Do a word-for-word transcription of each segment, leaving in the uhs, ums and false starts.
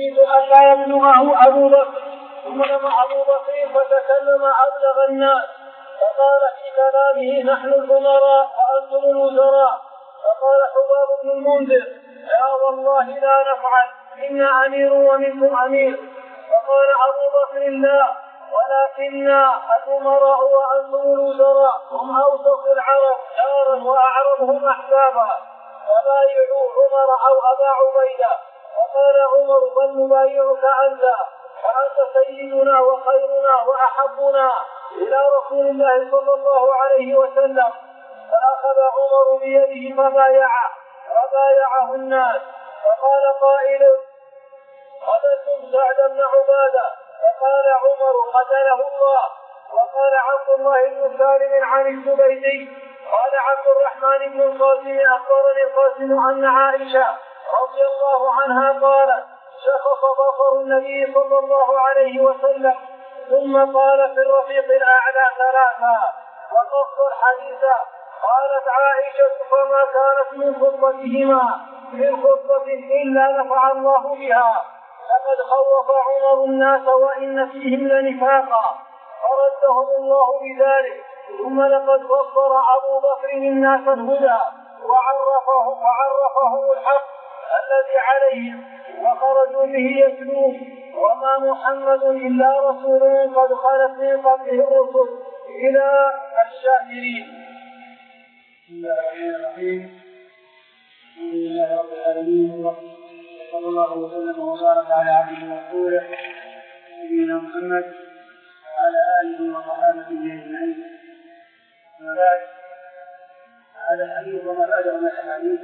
يريد أن لا يبلغه أبو بكر. ثم لما أبو بكر فتكلم أبلغ الناس فقال في كلامه نحن الأمراء وأنتم الوزراء. فقال حباب بن المنذر لا والله لا نفعل، إنا أمير ومنكم أمير. فقال أبو بكر لا ولكننا الأمراء وأنتم الوزراء، هم أوسط العرب دارا وأعرضهم أحسابا، فبايعوا عمر أو أبا عبيدة. فقال عمر بل نبايعك أنت، فأنت سيدنا وخيرنا وأحبنا إلى رسول الله صلى الله عليه وسلم. فأخذ عمر بيده فبايعه فبايعه الناس. فقال قائل قتلتم سعد بن عبادة؟ فقال عمر قتله الله. وقال عبد الله بن سالم عن الزبيدي قال عبد الرحمن بن القاسم أخبرني القاسم أن عائشة رضي الله عنها قالت شخص بصر النبي صلى الله عليه وسلم ثم قال في الرفيق الأعلى ثلاثة وقص الحديث. قالت عائشة فما كانت من خطبتهما من خطبة إلا نفع الله بها. لقد خوف عمر الناس وإن فيهم لنفاقا فردهم الله بذلك. ثم لقد بصر أبو بكر الناس الهدى وعرفه وعرفهم الحق الذي عليهم وخرجوا به يتلوه. وما محمد إلا رسول قد خلت من قبله الرسل إلى الشاكرين. بسم الله الرحمن الرحيم. الحمد لله رب العالمين وصلى الله وسلم وبارك على عبده ورسوله نبينا محمد وعلى آله وصحبه أجمعين. أما بعد، هذا الحديث وما بعده من الحديث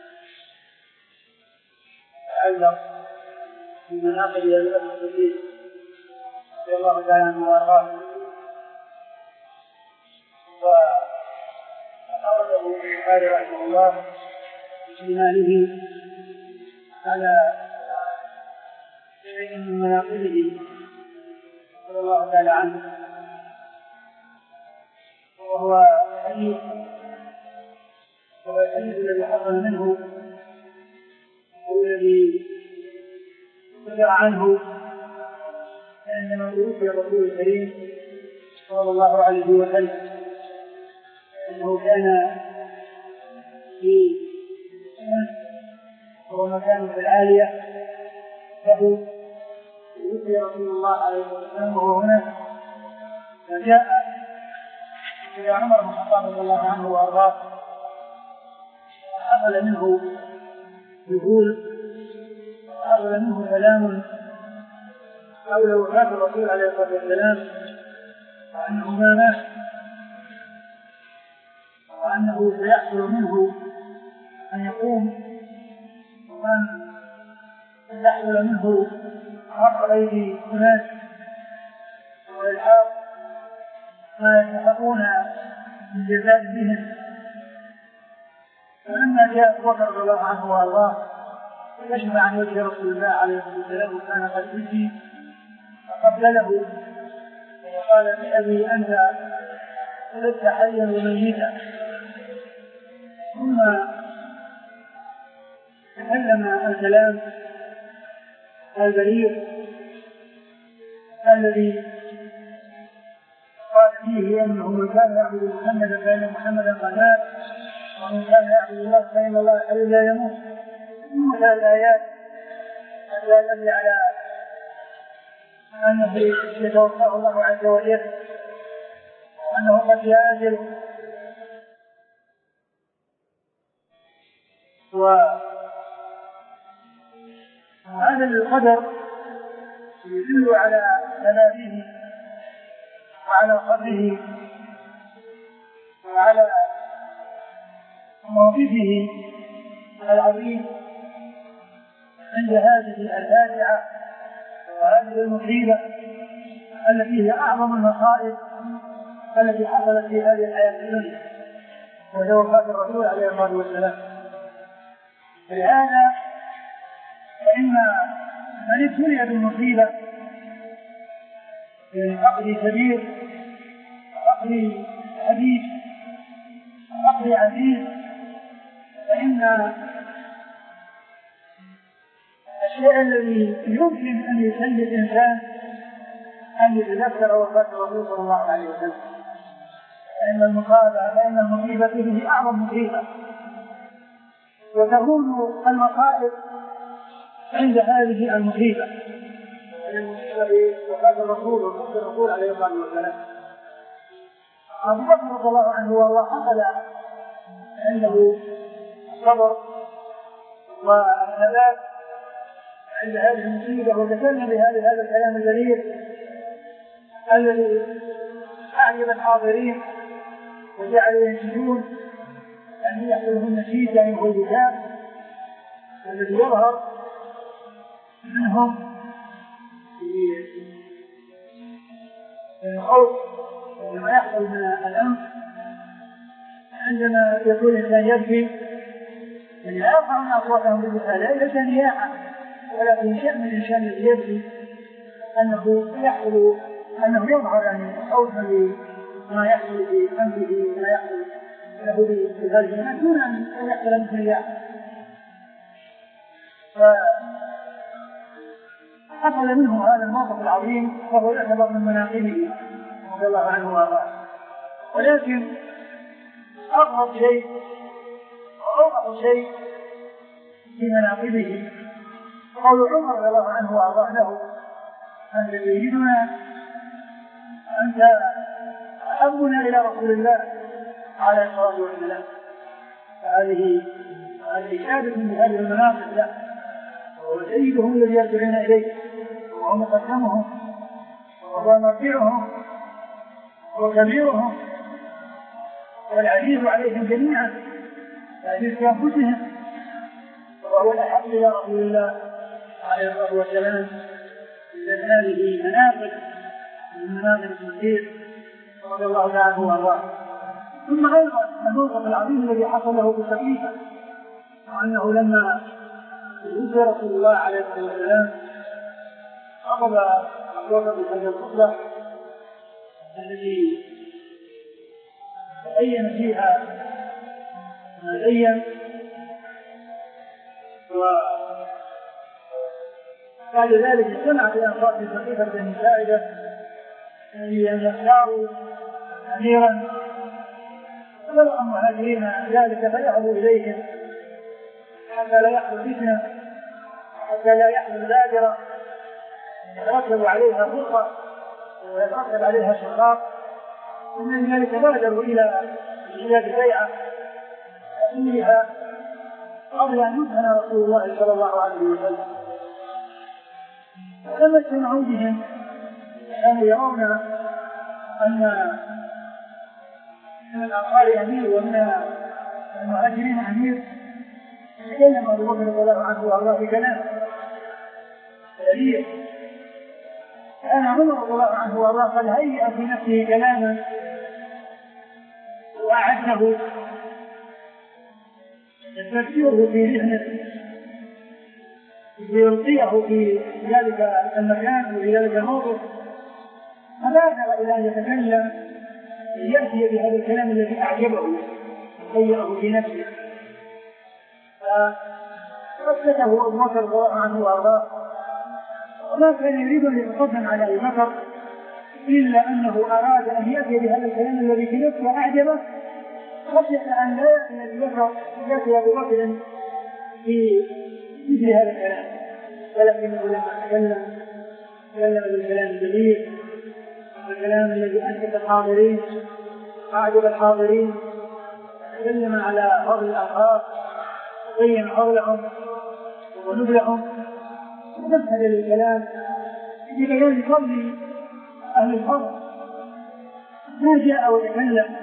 يتعلق بمناقب أبي بكر الصديق رضي الله تعالى عنه وأرضاه. وأخرجه البخاري رحمه الله بإيمانه على شيء من مناقبه رضي الله تعالى عنه، وهو الحديث وهو الحديث الذي حصل منه والذي ذكر عنه عندما توفي الرسول الكريم صلى الله عليه وسلم انه كان في وهو مكان في العاليه له توفي رسول الله عليه وسلم وهو هناك. فجاء الى عمر بن الخطاب رضي الله عنه وارضاه حصل منه يقول حصل منه كلام حول وفاة الرسول عليه الصلاة والسلام وأنه ما مات وأنه سيحصل منه أن يقوم وأن يحصل منه حق أيدي أناس وإلحاق ما يستحقون من جزاء بهم. فلما جاء أبو بكر رضي الله عنه وأرضاه كشف عن وجه رسول الله عليه الصلاة والسلام وكان قد أتي فقبله وقال بأبي أنت ولدت حيا وميتا. ثم تكلم الكلام البليغ الذي قال فيه أنه من كان يعبد محمدا فإن محمدا قد مات ومن كان يعبد الله فإن الله حي لا يموت. ثم تلا الآيات التي تدل على أنه يتوفاه الله عز وجل وأنه قد يأجل. وهذا القدر يدل على تنابيه وعلى قدره وعلى موقفه العظيم عند هذه الفاجعة وهذه المصيبة التي هي أعظم المصائب التي حصلت في هذه الحياة الدنيا وهي وفاة الرسول عليه الصلاة والسلام. فلهذا فإن من ابتلي بالمصيبة من فقد كبير فقد حديث فقد عزيز فإن الشيء الذي يمكن أن يخلي الإنسان أن يتذكر وفاة الرسول صلى الله عليه وسلم، فإن المصابة فإن المصيبة به أعظم مصيبة، وتكون المصائب عند هذه المصيبة، المصيبة بوفاة الرسول وفاة الرسول عليه الصلاة والسلام. أبو بكر رضي الله عنه والله حصل عنده الصبر والثبات عند هذه المصيبة، وتكلم بهذا هذا الكلام الجليل الذي أعجب الحاضرين وجعل ينشدون أن يحضرهم النشيد يعني هو البكاء الذي يظهر منهم في الخوف لما يحصل من الأمر. عندما يكون الإنسان يبكي يعني لا يرفعون أصواتهم بالبكاء ليس نياحة، ولكن شأن الإنسان الذي يبكي أنه يحصل أنه يظهر يعني خوفا لما يحصل في أنفه وما يحصل له في هذه دون أن يحصل مثل نياحة. فحصل منه هذا الموقف العظيم وهو يعتبر من مناقبه رضي الله عنه وارضاه. ولكن أغرب شيء وأوضح شيء في مناقبه قول عمر رضي الله عنه وارضاه له: أن يريدنا أنت أحبنا إلى رسول الله عليه الصلاة والسلام. فهذه هذه شهادة من هذه المناقب له، وهو سيدهم الذي يرجعون إليه، وهو مقدمهم وهو مرجعهم وكبيرهم والعزيز عليهم جميعا، العزيز في أنفسهم، وهو الأحب إلى رسول الله عليه الصلاة والسلام. إذن هذه مناقب من مناقب الصديق رضي الله عنه وارضاه. ثم أيضا الموقف العظيم الذي حصل له بالسقيفة، وأنه لما توفي رسول الله عليه الصلاة والسلام خطب الوفد بهذه الخطبة التي تبين فيها ما بين، وبعد ذلك اجتمعت الأنصار في سقيفة بني ساعدة لأن يختاروا أميرا، فبلغ المهاجرين ذلك فيأبوا إليهم حتى لا يحصل فتنة، حتى لا يحصل دابرة يترتب عليها فرقة ويترتب عليها شقاق. ومن ذلك بادروا إلى إيجاد بيعة فيها قبل أن يدفن رسول الله صلى الله عليه وسلم. فلما اجتمعوا بهم كانوا يرون أن من الأنصار أمير ومن المهاجرين أمير. تكلم أبو بكر رضي الله عنه وارضاه بكلام كبير. كان عمر رضي الله عنه وارضاه قد هيأ في نفسه كلاما وأعده يستشيره في ذهنه ليلقيه في ذلك المكان وفي ذلك الموقف، فبادر إلى أن يتكلم ليأتي بهذا الكلام الذي أعجبه وهيأه في نفسه. فأسكته أبو بكر رضي الله عنه وارضاه، وما كان يريد أن يتقدم على أبي بكر إلا أنه أراد أن يأتي بهذا الكلام الذي في نفسه أعجبه، خشية أن لا يأتي أبي بكر يأتي أبو بكر في مثل هذا الكلام. ولكنه لما تكلم تكلم بالكلام الجميل والكلام الذي أنكت الحاضرين أعجب الحاضرين، تكلم على فضل الأنصار وبين فضلهم ونبلهم، ومثل للكلام في بيان فضل أهل الفضل. ما جاء وتكلم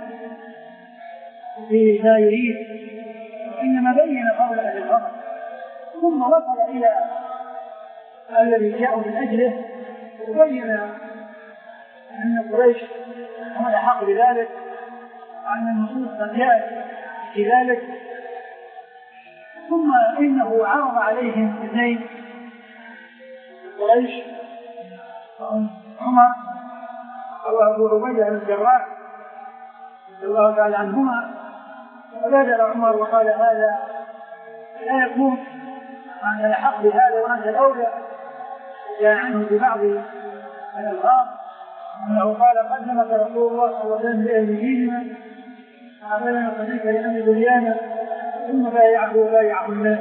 بما يريد، وإنما بين فضل أهل الفضل، ثم وصل إلى الذي جاءوا من أجله وبين أن قريش هم الأحق بذلك، وأن النصوص قد جاءت في ذلك. ثم إنه عرض عليهم اثنين قريش، عمر وأبو عبيدة بن الجراح رضي الله تعالى عنهما. فبادر عمر وقال: هذا لا يكون وأنت الأحق بهذا وأنت الأولى، جاء عنه ببعض الألفاظ أنه قال قدمك رسول الله صلى الله عليه وسلم لأهل ديننا فأعملنا صديقا لأمر دنيانا ثم بايعه وبايعه الناس.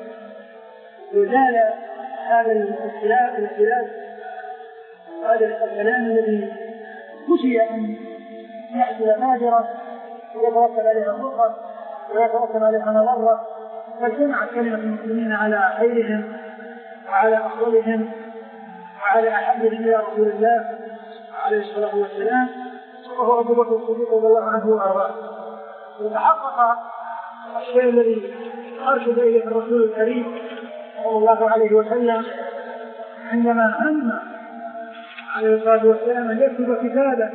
وزال هذا الاختلاف الاختلاف هذا الكلام الذي خشي أن يحصل ماجرة ويتوكل عليها الضرة ويتوكل عليها مضرة، فاجتمعت كلمة المسلمين على خيرهم وعلى أفضلهم وعلى أحبهم إلى رسول الله عليه الصلاة والسلام، وهو أبو بكر الصديق رضي الله عنه وأرضاه. وتحقق الشيء الذي أرشد إليه الرسول الكريم صلى الله عليه وسلم عندما هم عليه الصلاة والسلام أن يكتب كتابا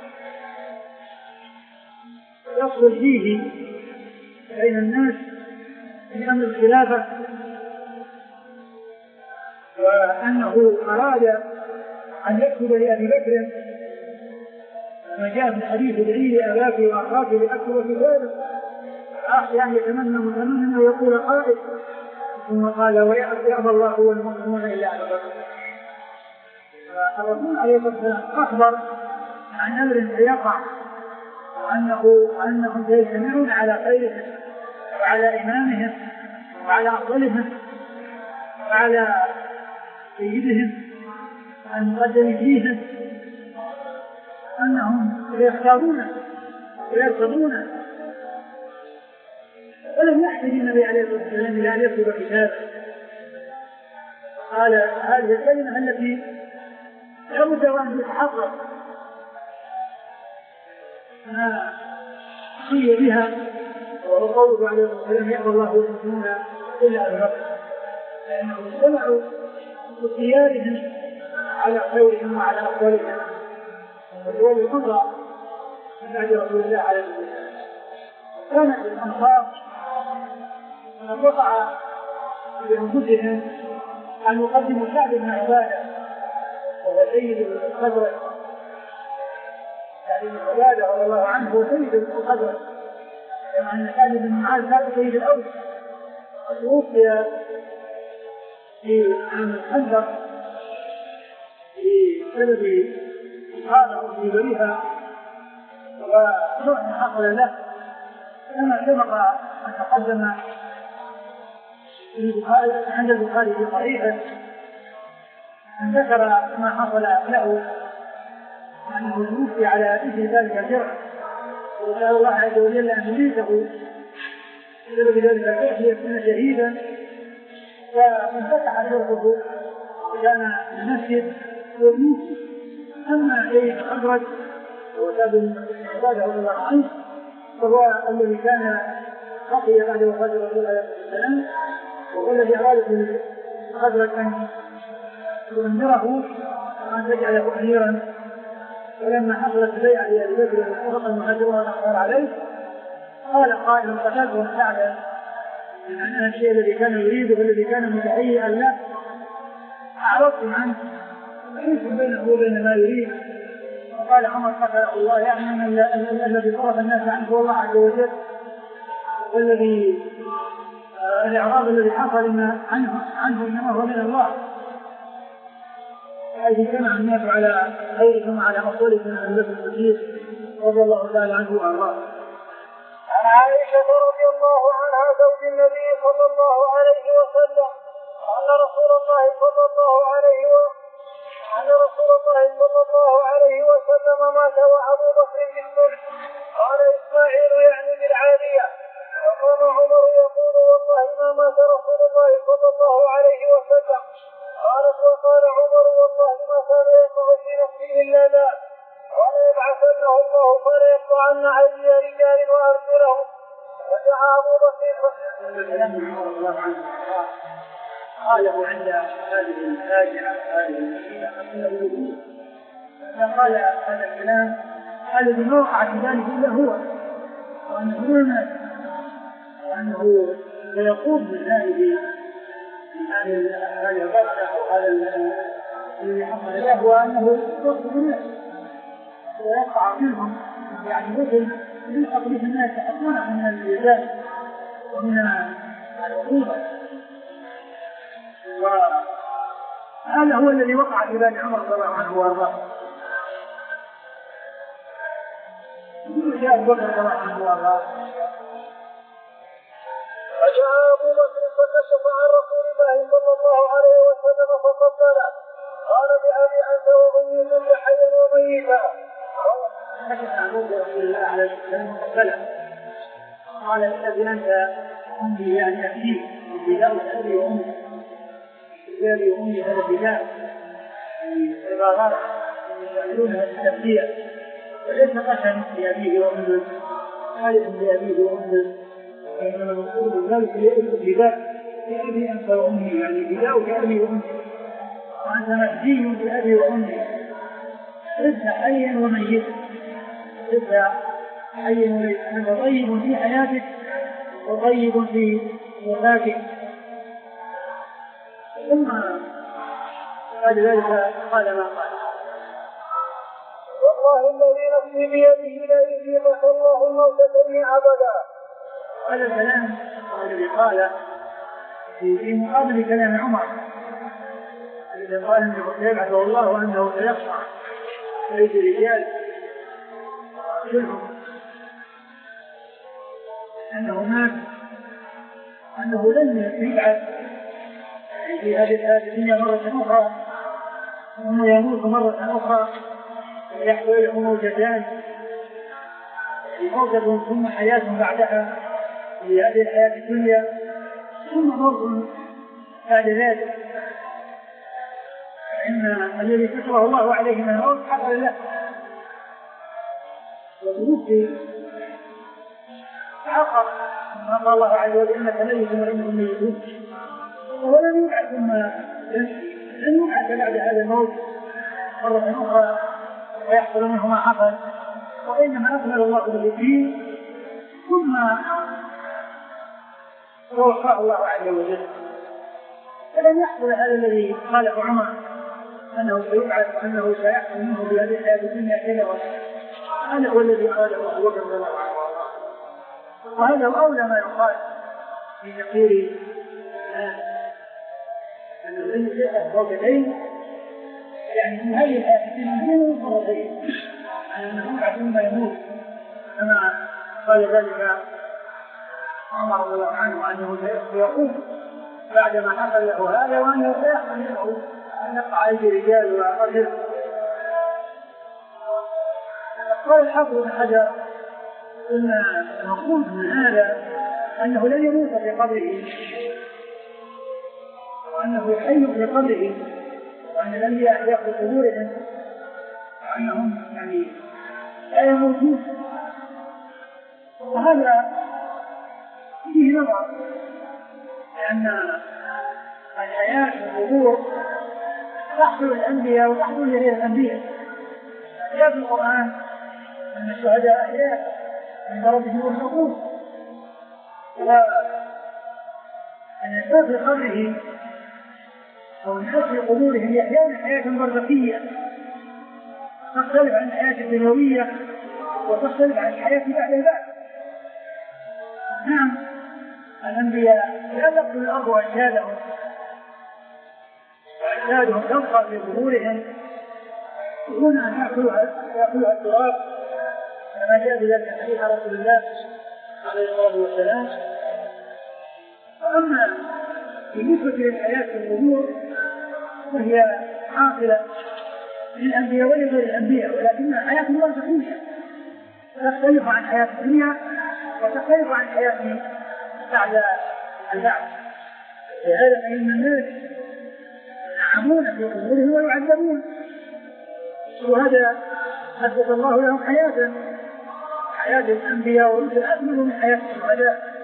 يصل فيه بين الناس في أمر الخلافة، وأنه أراد أن يكتب لأبي بكر كما جاء في الحديث ادعي لأباك وأخاك لأكتب كتابا، أخشى أن يتمنى متمنى ويقول قائل، ثم قال ويأبى الله والمؤمنون إلا أبا بكر. فالرسول عليه الصلاة والسلام أخبر عن أمر سيقع وأنه أنهم سيجتمعون على خيرهم وعلى إمامهم وعلى أفضلهم وعلى سيدهم المقدم فيهم، أنهم سيختارون ويرتضون. ولم يحتج النبي عليه الصلاة والسلام إلى أن يكتب كتابا. قال هذه الكلمة التي لابد أن تتحقق ما قيل بها، وهو قوله عليه الصلاة والسلام يأبى الله والمؤمنون إلا أبا بكر، لأنهم اجتمعوا باختيارهم على خيرهم وعلى أفضلهم، وهو الأمر من بعد رسول الله عليه الصلاة والسلام. كانت الأنصار من وقع بأنفسهم أن يقدموا سعد بن عبادة وهو سيد الخزرج، سعد بن عبادة رضي الله عنه هو سيد الخزرج، كما أن سعد بن معاذ كان سيد الأوس، وتوفي في عام الخندق بسبب إصابة في بريها ونوع حصل له، كما سبق أن تقدم عند البخاري في صحيحه أن ذكر ما حصل له أنه توفي على إثر ذلك الجرح، وسأل الله عز وجل أن يميته بسبب ذلك الجرح ليكون شهيدا، فانفتح جرحه وكان المسجد والموت. أما سيد الخزرج وسعد بن عبادة رضي الله عنه فهو الذي كان بقي بعد وفاة الرسول عليه الصلاة والسلام، وهو الذي أراد الخزرج أن ينذره وأن تجعله أميرا. ولما حصلت البيعة لأبي بكر واتفق المهاجرون والأنصار عليه قال قائل قتلته سعدا من أن الشيء الذي كان يريده والذي كان متهيئا له أعرضتم عنه وحيث بينه وبين ما يريد. وقال عمر قتله الله يعني أن الذي صرف الناس عنه هو الله عز وجل، والذي الإعراض الذي حصل عنه عنه إنما هو من الله، حيث اجتمع الناس على خيرهم وعلى أفضلهم من أبي بكر الصديق رضي الله تعالى عنه وأرضاه. عن عائشة رضي الله عنها زوج النبي صلى الله عليه وسلم أن رسول الله صلى الله عليه وسلم أن رسول الله صلى الله عليه وسلم مات وأبو بكر بالصلح. قال إسماعيل يعني بالعالية، وقام عمر يقول والله ما مات رسول الله صلى الله عليه وسلم. قالت وقال عمر والله ما كان يقع في نفسه إلا ذا، ولا يبعثنه الله فلا يقطعن أيدي رجال وأرجلهم. ودعا أبو بكر قاله عند هذه الفاجعة هذه المشكلة فقال هذا الكلام الذي ما وقع في ذلك إلا هو، وأنه هنا وأنه سيقوم من هذه هذه الغرفة أو هذا الذي حصل له، وأنه يصدق الناس ويقع منهم يعني مثل يلحق به الناس يحطون من الإيذاء ومن العقوبة. هذا هو الذي وقع في بال عمر رضي الله عنه وارضاه. جاء أبو بكر رضي الله عنه وارضاه فجاء أبو بكر فكشف عن رسول الله صلى الله عليه وسلم فقبله قال بأبي أنت وأمي كنت حيا وميتا. كشف عن رسول الله عليه وسلم فقبله قال بأبي أنت أمي يعني أبي بداء أبي وأمي أبي وأمي هذا بداء عبارات يستعملونها التسمية وليس قسم لأبيه وأمه خالد لأبيه وأمه فإنما المقصود من ذلك الابتداء بأبي أنت وأمي يعني بداء بأبي وأمي وأنت مهدي بأبي وأمي لست حيا وميتا لست حيا وميتا أنت طيب في حياتك وطيب في وفاتك. ثم بعد ذلك قال ما قال والله الذي نفسي بيده لا يجيبك الله الموتتين أبدا. هذا الكلام الذي قال في مقابل كلام عمر الذي قال انه سيبعثه الله انه سيقطع بيت الرجال كلهم انه مات انه لن يبعث في هذه الدنيا مرة أخرى ثم يموت مرة أخرى ويحصل له موتتان موتة ثم حياة بعدها في هذه الحياة الدنيا ثم موت بعد ذلك. فإن الذي كتبه الله عليه من الموت حصل له وتوفي عقر ما قال الله عز وجل إنك ميت وإنهم ميتون ولم يبعث ثم لن يبعث بعد هذا الموت مرة أخرى ويحصل منه ما حصل وإنما أكمل الله بالدين ثم توفاه الله عز وجل. فلن يحصل هذا الذي قاله عمر أنه سيبعث وأنه سيحصل منه بهذه الحياة الدنيا كذا وكذا. هذا هو الذي قاله أبو بكر رضي الله عنه وهذا هو أولى ما يقال في تقرير أن الذي يأخذ فوقتين يعني من هذه الحياة الدنيا مرتين أنه يبعث ثم يموت كما قال ذلك عمر رضي الله عنه أنه سيقوم بعدما حصل له هذا وأنه سيحصل منه أن يقع عليه رجال وقتل. قال الحافظ بن حجر إن المقصود من هذا أنه لن يموت في قبره وأنه حي في قبره وأن الأنبياء يأخذ قبورهم وأنهم يعني لا يموتون. وهذا فيه نظر لأن الحياة في القبور تحصل الأنبياء وتحصل لغير الأنبياء. جاء في القرآن أن الشهداء أحياء عند ربهم يرزقون وأن الناس في قبره أو الناس في قبورهم يحيون حياة برزخية تختلف عن الحياة الدنيوية وتختلف عن الحياة بعد البعث. نعم الأنبياء لا يقتلوا الأرض وأجسادهم وأجسادهم تبقى في قبورهم يكون أن يأكلها التراب كما جاء بذلك حديث رسول الله عليه الصلاة والسلام. وأما بالنسبة للحياة في القبور فهي حاصلة للأنبياء ولغير الأنبياء ولكنها حياة برزخية تختلف عن حياة الدنيا وتختلف عن حياة بعد البعث. لهذا فإن الناس ينعمون في قبورهم ويعذبون وهذا أثبت الله لهم حياة حياة الأنبياء والرسل أكمل من حياة الشهداء.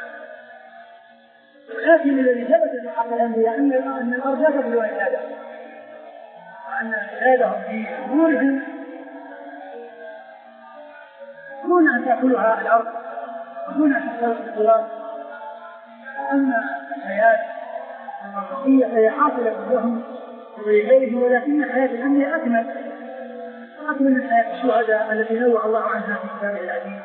لكن الذي ثبت في حق الأنبياء أن الأرض لا تبلغ أجسادهم وأن أجسادهم في قبورهم دون أن تأكلها الأرض ودون أن تختلط التراب. أما الحياة المرضية فهي حاصلة لهم ولغيرهم ولكن حياة الأنبياء أكمل أكمل من حياة الشهداء التي نوع الله عنها في كتابه العزيز.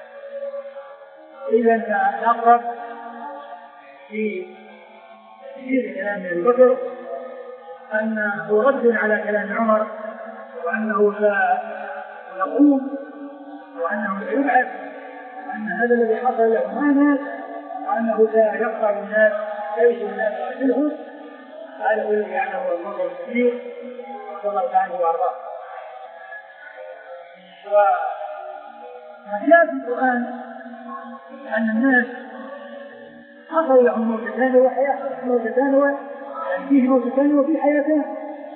إذا فالأقرب في تفسير كلام أبي بكر أنه رد على كلام عمر وأنه سيقوم وأنه سيبعث وأن هذا الذي حصل له ما مات وأنه سيقطع الناس ليس الناس وأجلهم. هذا هو الذي يعلمه المنظر الكبير صلى الله عليه وأرضاه. وما جاء في القرآن أن الناس حصل لهم موتتان وحياة موتتان فيه موتتان وفي حياتان.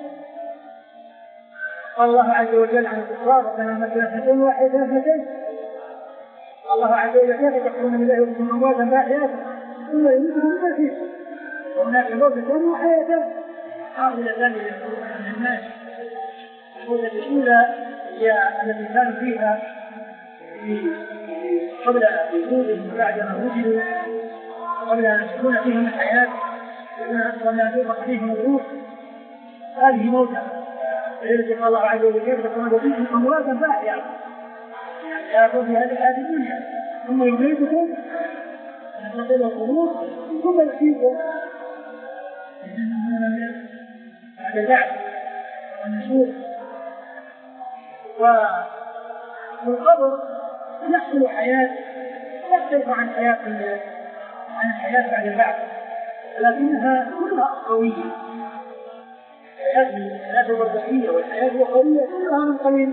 قال الله عز وجل عن الكفار ربنا مثلا اثنتين وحياتان اثنتين. الله عز وجل كيف تكفرون بالله وانتم امواتا فاحياء ثم يميتكم ثم يحييكم وهناك موتتان وحياتان. حاصلتان من الناس. الموتة الأولى هي التي كانوا فيها قبل وجودهم بعد ما وجدوا قبل أن تكون فيهم الحياة قبل أن تنفخ فيهم الروح. هذه موتة. فلذلك قال الله عز وجل كيف تكون بكم أمواتا فاحياء يأخذ في هذه الحياة الدنيا ثم يميتكم فتقل القلوب ثم يحييكم بعد البعث والنشور. والقبر يحصل حياة تختلف عن حياة عن الحياة بعد البعث لكنها كلها أخروية. الحياة البرزخية والحياة الأخروية كلها من قبيل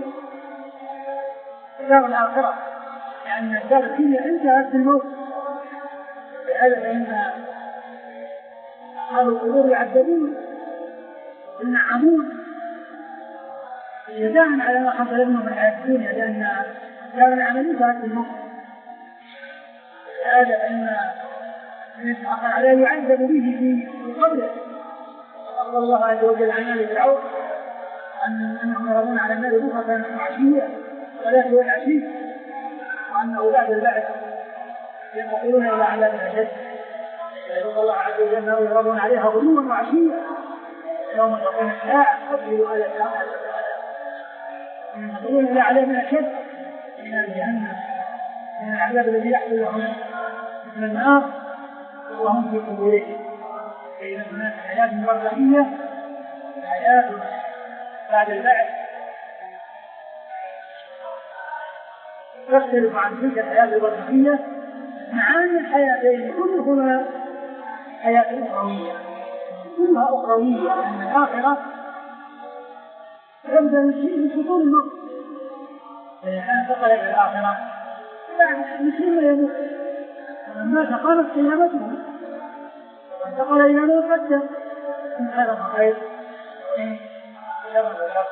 دار الآخرة لأن الدار الدنيا انتهت بالموت. لهذا فإن أصحاب القبور يعذبون ينعمون جزاء على ما حصل لهم في الحياة الدنيا لأن دار العمل انتهت بالموت. لهذا فإن يتحقق عليه يعذب به في قبره. قال الله عز وجل عن آل فرعون أنهم يرون على النار بكرة وعشية ولا هو العشي وأنه بعد البعث ينتقلون إلى عذاب الأشد. يقول الله عز وجل أنهم يرون عليها غدوا وعشية يوم تقوم الساعة أقبلوا على الساعة ينتقلون إلى عذاب الأشد من جهنم من العذاب الذي يحصل لهم من النار وهم في قبورهم. فإذا هناك حياة برزخية حياة بعد البعث تختلف عن تلك الحياة البرزخية مع أن الحياتين كلهما حياة أخروية كلها أخروية لأن الآخرة تبدأ الشيء في سطور الموت. فإذا كان انتقل إلى الآخرة يعني المسلم يموت ولما تقامت قيامته وانتقل إلى ما قدم من هذا الخير من شر الشر.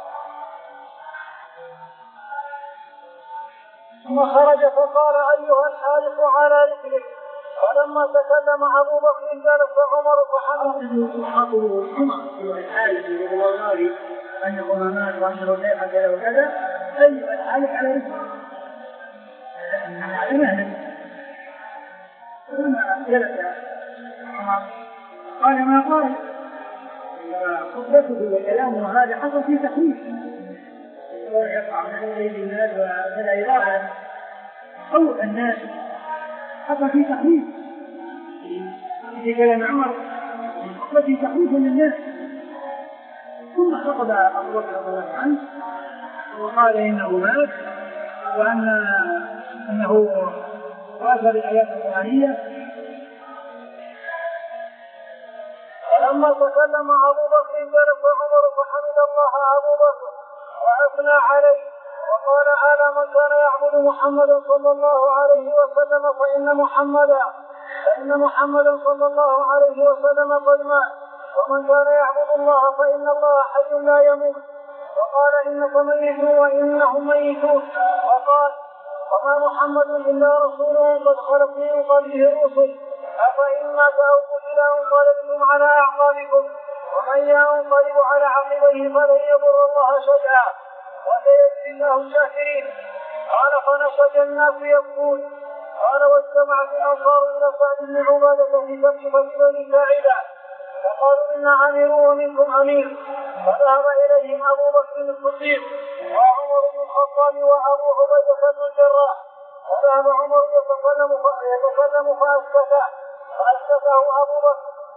ثم خرج فقال أيها الحالق على رجلك. فلما تكلم أبو بكر جلس عمر فحمد خطبه عمر الحالق يقول الله أن الغمامات وأنشر الليل كذا وكذا أيها الحالق على رجلك على مهلك. ثم جلس عمر قال ما قال خطبته وكلامه هذا حصل في تخويف يقع من أيدي الناس وكذا يرى خوف الناس حصل في تخويف في كلام عمر حصل في تخويف للناس. ثم خطب أبو بكر رضي الله عنه وقال إنه مات وأن أنه وأثر الآيات القرآنية. فلما تكلم أبو بكر جلس عمر فحمد الله أبو بكر وأثنى عليه وقال على من كان يعبد محمدا صلى الله عليه وسلم فإن محمدا فإن محمدا صلى الله عليه وسلم قد مات ومن كان يعبد الله فإن الله حي لا يموت. وقال إنكم ميتون وإنهم ميتون. وقال وما محمد إلا رسول قد خلت من قبله الرسل أفإن مات أو قتل انقلبتم على أعقابكم ومن ينقلب على عقبيه فلن يضر الله شيئا وسيجزي الله الشاكرين. قال فنشج الناس يبكون. قال واجتمعت الأنصار إلى سعد بن عبادة في ترجمة بني ساعدة فقالوا إنا أمير ومنكم أمير. فذهب إليهم أبو بكر الصديق وعمر بن الخطاب وأبو عبيدة بن الجراح. فذهب عمر يتكلم يتكلم فأسكته فأسكته أبو بكر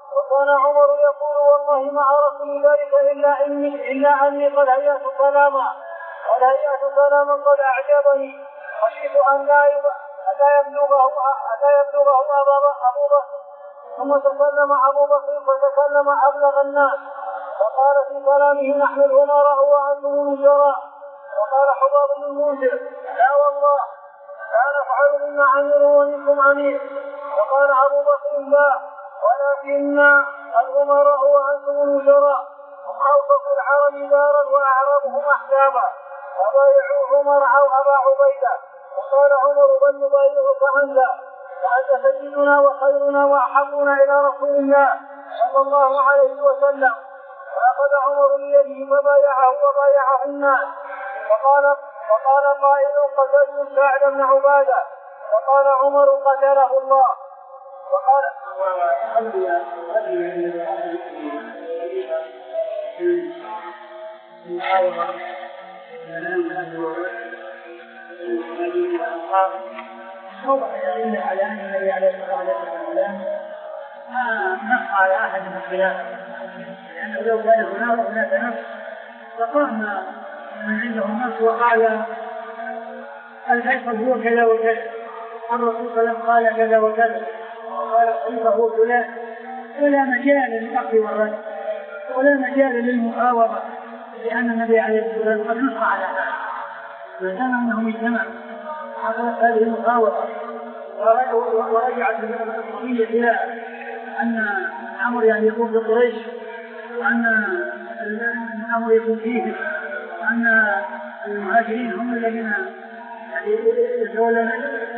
وكان عمر يقول والله ما عرفت ذلك إلا إني إلا أني قد هيأت كلاما قد هيأت كلاما قد أعجبني خشيت أن لا يبلغه ألا يبلغه أبو بكر. ثم تكلم أبو بكر فتكلم أبلغ الناس فقال في كلامه نحن الأمراء وأنتم الوزراء. وقال حباب بن المنذر لا والله لا نفعل منا أمير ومنكم أمير. وقال أبو بكر لا ولكن الأمراء وأنتم الوزراء هم أوسط العرب دارا وأعرابهم أحزابا فبايعوا عمر أو أبا عبيدة. وقال عمر بل نبايعك أنت فأنت سيدنا وخيرنا وأحبنا إلى رسول الله صلى الله عليه وسلم. فأخذ عمر بيده فبايعه وبايعه الناس. وقال وقال قائل قتلت سعد بن عبادة فقال عمر قتله الله. وقال وضع الأدلة على أن النبي عليه الصلاة والسلام ما نص على أحد من الخلاف، لأنه لو كان هناك نص فقام من عنده النص وقال الفيصل هو كذا وكذا، الرسول صلى الله عليه وسلم قال كذا وكذا، وقال الخليفة هو فلان، ولا مجال للنقد والرد ولا مجال للمحاورة، لأن النبي عليه الصلاة والسلام قد نص على هذا. ما دام أنهم اجتمعوا حصلت هذه المحاورة ورجعت القضية إلى أن الأمر يعني يكون في قريش، وأن الأمر يكون فيه، وأن المهاجرين هم الذين يتولون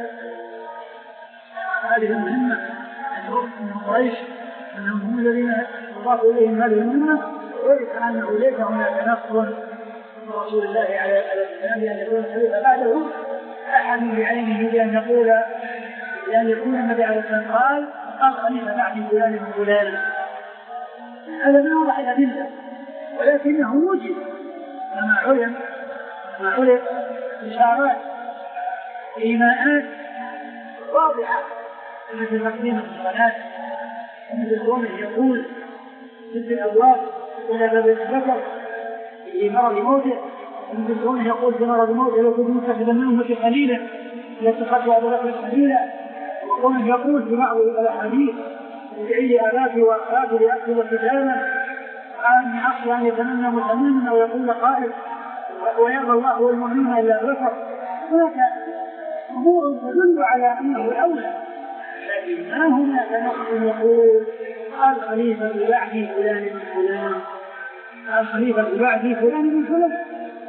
هذه المهمة من قريش، أنهم هم الذين يضافوا إليهم هذه المهمة، ويجب أنه ليس هناك نص من رسول الله عليه السلام بأن يكون الخليفة بعده أحد بعينه بأن يقول بأن يكون النبي عليه السلام قال قال خليفة بعد فلان وفلان. هذا من وضع الأدلة، ولكنه وجد كما علم ما علم إشارات إيماءات واضحة مثل تقديم الصلاة، مثل كونه يقول مثل الأبواب إلى باب البكر في مرض موته، مثل كونه يقول في مرض موته لو كنت متخذا من أمتي قليلا لاتخذت أبا بكر قليلا، وكونه يقول في بعض الأحاديث ادعي آلافي وأخافي لأكل ختاما أن أخشى أن يتمنى متمنى أو يقول قائل ويرضى الله والمؤمنون إلا بكر. هناك أمور تدل على أنه الأولى، لكن ما هناك نص يقول قال خليفة بعدي فلان من فلان، قال خليفة بعدي فلان من فلان.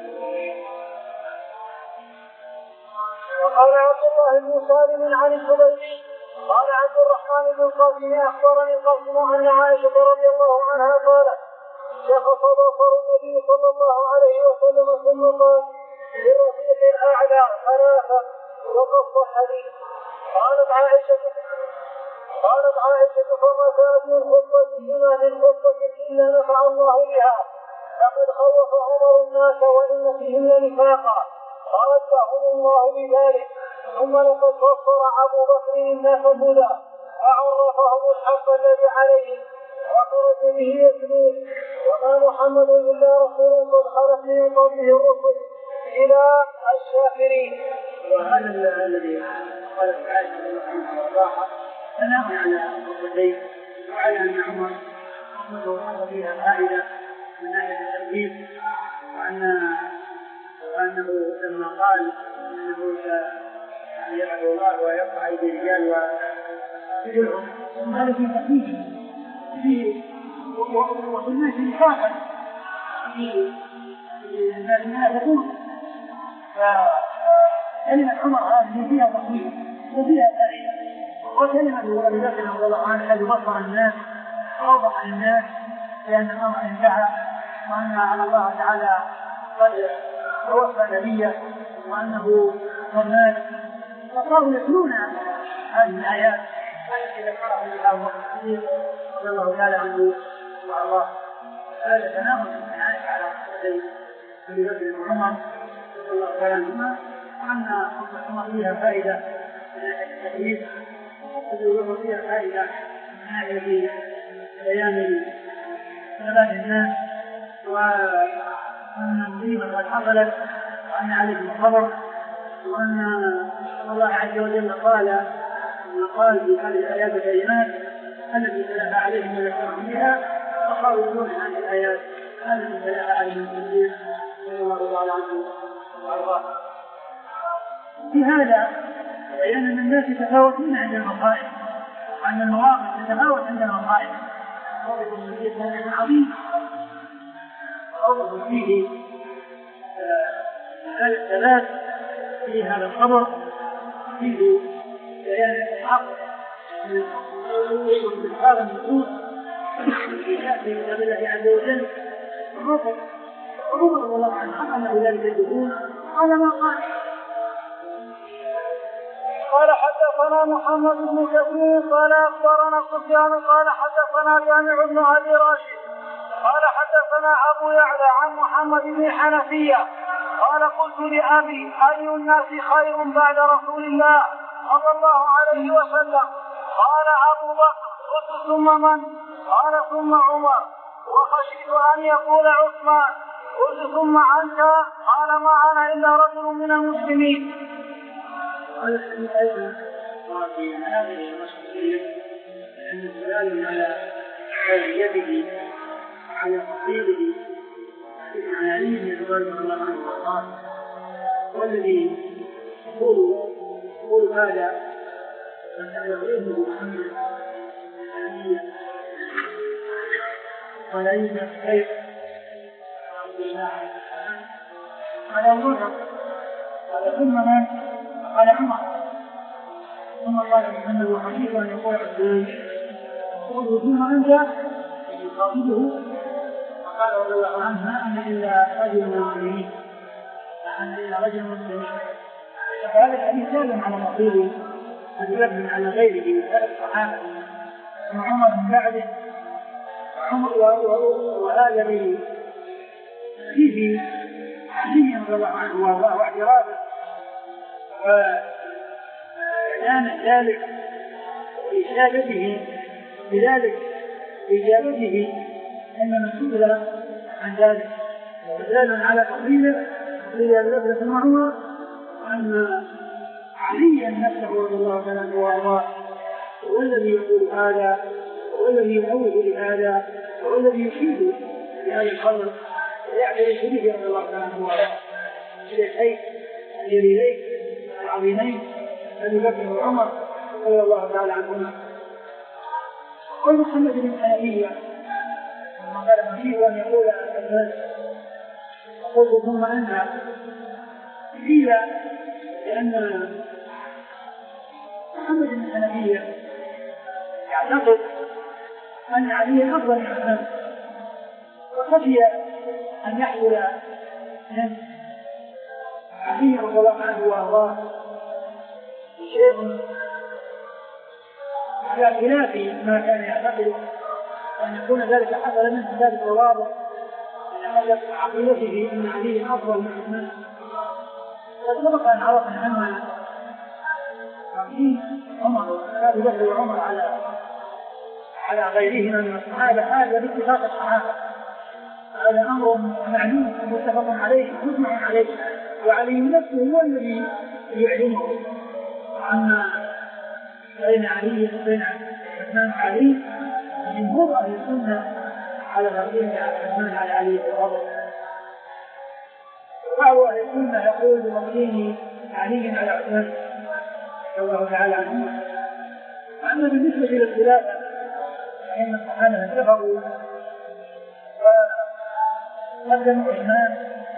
وقال عبد الله بن سالم عن الزبيري قال عبد الرحمن بن القاسم أخبرني القاسم أن عائشة رضي الله عنها قالت شخص بصر النبي صلى الله عليه وسلم ثم قال للرفيق الأعلى ثلاثة وقص الحديث. قالت عائشة قالت عائشة فما كانت من خطبة بما من خطبة إلا نفع الله بها، لقد خوف عمر الناس وإن فيهم لنفاقا فردهم الله بذلك. ثم لقد فسر أبو بكر الناس الهدى وعرفهم الحق الذي عليه وخرج به يسلوك، وما محمد إلا رسول قد خلت من قبله الرسل إلى الشاكرين. وهذا الذي قالت عائشة رحمه الله سلام على الخطبتين وعلى أن عمر خطبته فيها فائدة من ناحية الترتيب، وأنه لما قال أنه يدعو الله ويرفع أيدي الرجال ويدعوهم هذا في تقديم في وفي الناس نفاقا في الناس ما تكون. فكلمة عمر هذه فيها تقديم وفيها فائدة، وكلمة أبي بكر رضي الله عنه الذي بصر الناس أوضح للناس بأن الأمر انتهى وأن الله تعالى قد توفى نبيه وأنه قد مات، فصاروا يتلون هذه الآيات التي ذكرها الإمام الصديق رضي الله تعالى عنه مع الله. هذا تناقض من عائشة على خطبتي أبي بكر وعمر رضي الله تعالى عنهما، وأن خطبتهما فيها فائدة من ناحية التكليف وفيها فائدة من ناحية بيان ثبات الناس وأن المصيبة قد حصلت وأن عليهم الخبر وأن الله عز وجل قال قال في هذه الآيات الكريمات التي تلاها عليهم ويكفرون بها وخالدون عن الآيات التي تلاها عليهم التنزيل صلى الله عليه وسلم وأرضاه. في هذا بيان أن الناس يتفاوتون عند المصائب وأن المواقف تتفاوت عند المصائب. موقف النبي صلى الله عليه وسلم عظيم وأوضح فيه الثبات في هذا الخبر فيه بيان الحق واستحقاق النصوص في شأن كتاب الله عز وجل وخطر عمر رضي الله عنه حق أنه ذلك الدخول قال ما قال. قال حدثنا محمد بن كثير قال أخبرنا سفيان قال حدثنا جامع بن أبي راشد قال حدثنا أبو يعلى عن محمد بن حنفية قال قلت لأبي أي الناس خير بعد رسول الله صلى الله عليه وسلم؟ قال أبو بكر. قلت ثم من؟ قال ثم عمر وخشيت أن يقول عثمان. قلت ثم أنت؟ قال ما أنا إلا رجل من المسلمين. قال أيضا وفي هذه المسؤولية أن السلام على حريته على تقديره عن علي رضي الله عنه وقال والذي يقول يقول هذا فسألقيه محمد ولا يوجد خير قال أبو بكر قال ثم من؟ قال عمر ثم قال محمد وخشيت أن يقول عثمان. قلت ثم أنت يخاطبه فقال رضي الله عنه ما أنا إلا رجل من المسلمين ما أنا إلا رجل من المسلمين. فهذا الحديث دال على مصير أبي بكر على غيره من سائر الصحابة وعمر من بعده وهذا من حديث علي رضي الله عنه وارضاه واعترافه وكان ذلك إجابته بذلك إجابته إنما سئل عن ذلك ودال على تقريره إلى الذي سمعوه أن عليا نفسه رضي الله عنه وارضاه هو الذي يقول هذا والذي يعود لهذا والذي يشيد بهذا الخبر ويعترف به رضي الله عنه وارضاه إلى الحيث الجليلين العظيمين أبي بكر وعمر رضي الله تعالى عنهما. قال محمد بن حنفية لما قال فيه أن يقول الناس قلت ثم أنت قيل لأن محمد بن حنفية يعتقد أن علي أفضل من عثمان وخشي أن يحصل من علي رضي الله عنه وارضاه شيء على خلاف ما كان يعتقد أن يكون ذلك حصل منه ذلك الواضح على عقيدته أن علي أفضل من عثمان. قد سبق أن عرفنا أن عمر أبي بكر وعمر على على غيرهما من الصحابة هذا باتفاق الصحابة هذا أمر معلوم متفق عليه مجمع عليه وعلي نفسه هو الذي يعلمه أن بين علي وبين عثمان وعلي جمهور أهل السنة على غيره على عثمان على علي الفضل. بعض أهل السنة يقول بمقيم علي على عثمان رضي الله تعالى عنه. أما بالنسبة إلى الخلافة فإن الصحابة اتفقوا وقدموا عثمان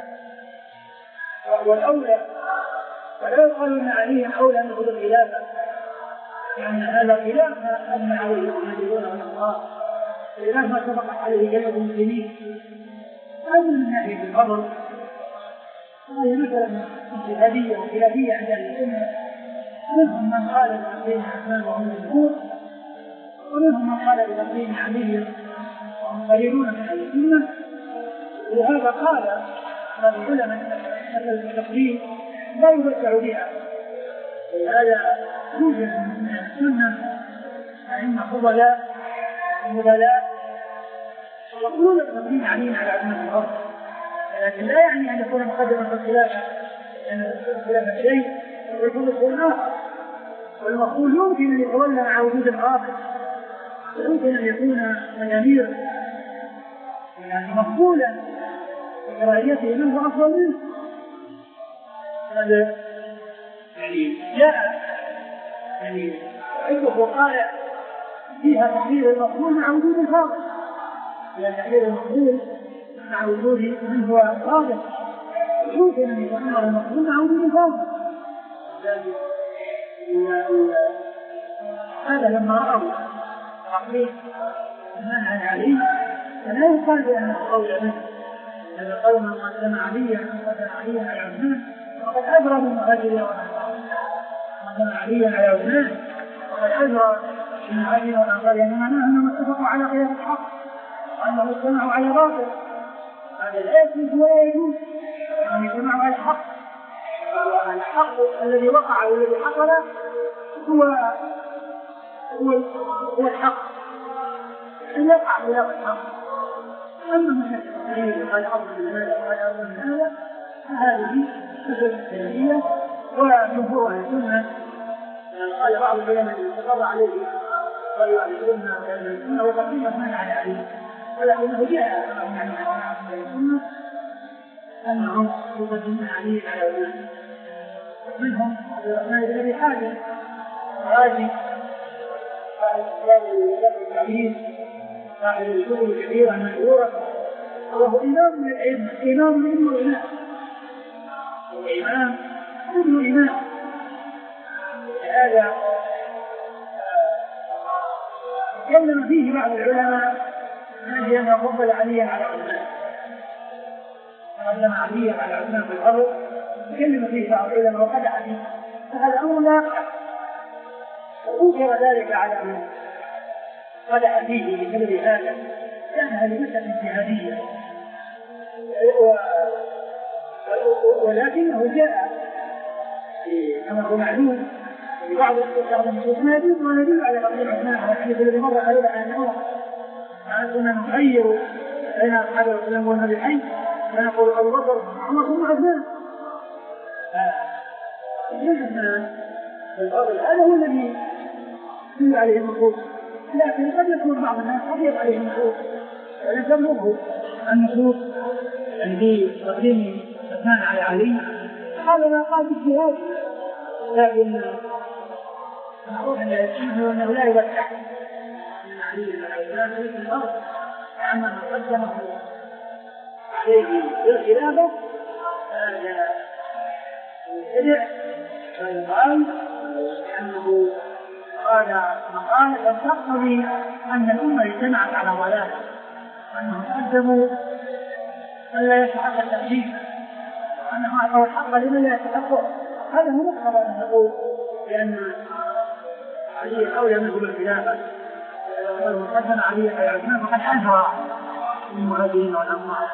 وهو الأولى ولا يقال أن علي أولى من يأخذ الخلافة لأن هذا خلاف ما أجمع عليه المهاجرون والأنصار خلاف ما سبقت عليه جميع المسلمين. هذا من ناحية الفضل وهي مثلا اجتهادية وخلافية عند السنة منهم من قال بتقديم عثمان وهم الجمهور ومنهم من قال بتقديم علي وهم قليلون من أهل السنة. ولهذا قال بعض العلماء أن التقديم لا يرجع بها هذا يوجد من السنة أئمة فضلاء ومبلاء يقولون المقدمين علينا على عثمان الأرض، لكن لا يعني أن يكون مقدما في الخلافة، لأن الخلافة شيء ويكون الخلاف، والمقبول يمكن أن يتولى مع وجود القاضي، يمكن أن يكون الأمير يعني مقبولا برأيته منه أفضل منه. هذا يعني جاء يعني عدة وقائع فيها تحرير المقبول مع وجود الفاضل، لأن تحرير المقبول مع وجود من هو الفاضل يمكن أن يتحرر المقبول مع وجود الفاضل. هذا لما رأوا تحرير المنع عليه فلا يقال بأنه قول منه، لأن قول من قدم عليا قدم عليا على عثمان وقد أجرى من مهاجرين والأنصار، قدم عليا على عثمان وقد أجرى من مهاجرين والأنصار، يعني معناه أنهم اتفقوا على خلاف الحق وأنهم اجتمعوا على باطل. هذا لا يجوز ولا يجوز أن يجتمعوا على الحق، الحق الذي وقع والذي حصل هو هو هو الحق، أن يقع خلاف الحق. أما من التحرير قال أرض من هذا وقال أرض من هذا فهذه كتب السلمية وجمهور أهل السنة. قال بعض العلماء استقر عليه قالوا أهل السنة وأهل السنة وتقريبا من على عليه، ولكنه جاء عن أهل السنة أنهم يقدمون عليه على علماء، منهم عبد الرحمن بن أبي حاتم الرازي صاحب الحديث صاحب الكتب الكبيرة المشهورة، وهو إمام من العلم، إمام من العلماء، وإمام من العلماء. هذا تكلم فيه بعض العلماء من أجل أن يفضل عليا على عثمان، تكلم عليا على عثمان في الأرض، تكلم فيه بعض العلماء وقدح فيه، فهذا أمر لا يقع، وأنكر ذلك على من قدح فيه بسبب هذا، كان هذه مسألة اجتهادية، ولكنه جاء كما هو معلوم في بعض النصوص ما يدل ما يدل على قضية عثمان، والحديث الذي مر عليه عن عمر كنا نغير بين أصحاب الإسلام والنبي الحي فنقول أبو بكر عمر ثم عثمان. عثمان الفضل هذا هو الذي يدل عليه النصوص، لكن قد يكون بعض الناس قد عليه النصوص ولم تبلغه النصوص التي تقدم عثمان على علي، هذا ما قال باجتهاد، لكن معروف أنه لا يوسع من علي على عثمان في الأرض، أما من قدمه عليه بالخلافة هذا يدع ويقال لأنه قال مقالة تقتضي أن الأمة اجتمعت على ضلال، وأنهم قدموا من لا يستحق التقديم، وأنهم أعطوا الحق لمن لا يستحقه. هذا هو مقتضى أن نقول بأن علي أولى منه بالخلافة، ولو قدم علي على عثمان فقد أجرى من المهاجرين والأنصار.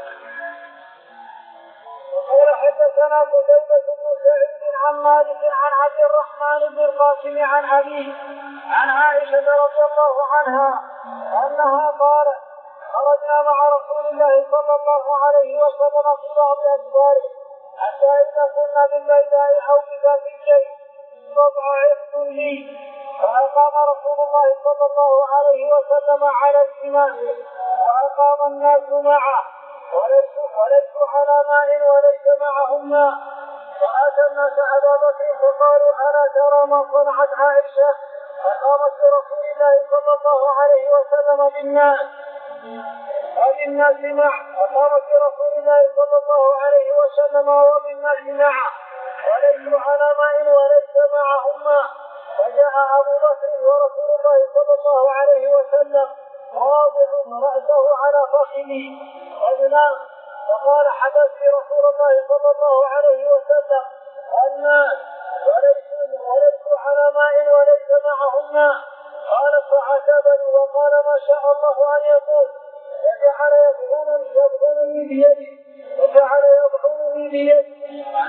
وقال حدثنا قتيبة بن سعيد عن مالك عن عبد الرحمن بن القاسم عن أبيه عن عائشة رضي الله عنها أنها قالت: خرجنا مع رسول الله صلى الله عليه وسلم في بعض أسفاره حتى إذا كنا بالبيداء أو بذات الجيش وضع عقد لي، فأقام رسول الله صلى الله عليه وسلم على الإمام وأقام الناس معه وليسوا على ماء وليس معهم ماء، فأتى الناس أبا بكر فقالوا: ألا ترى ما صنعت عائشة؟ أقامت برسول الله صلى الله عليه وسلم بالناس وبالناس معه أقامت برسول الله صلى الله عليه وسلم وبالناس معه وليسوا على ماء وليس معهم ماء. فجاء أبو بكر ورسول الله صلى الله عليه وسلم واضع رأسه على فخذه ونام، فقال: حدثت رسول الله صلى الله عليه وسلم الناس وليسوا على ماء وليس معهم ماء. قال: فعتبني وقال: ما شاء الله أن يقول، وجعل يضعنني بيدي وجعل يضعنني بيدي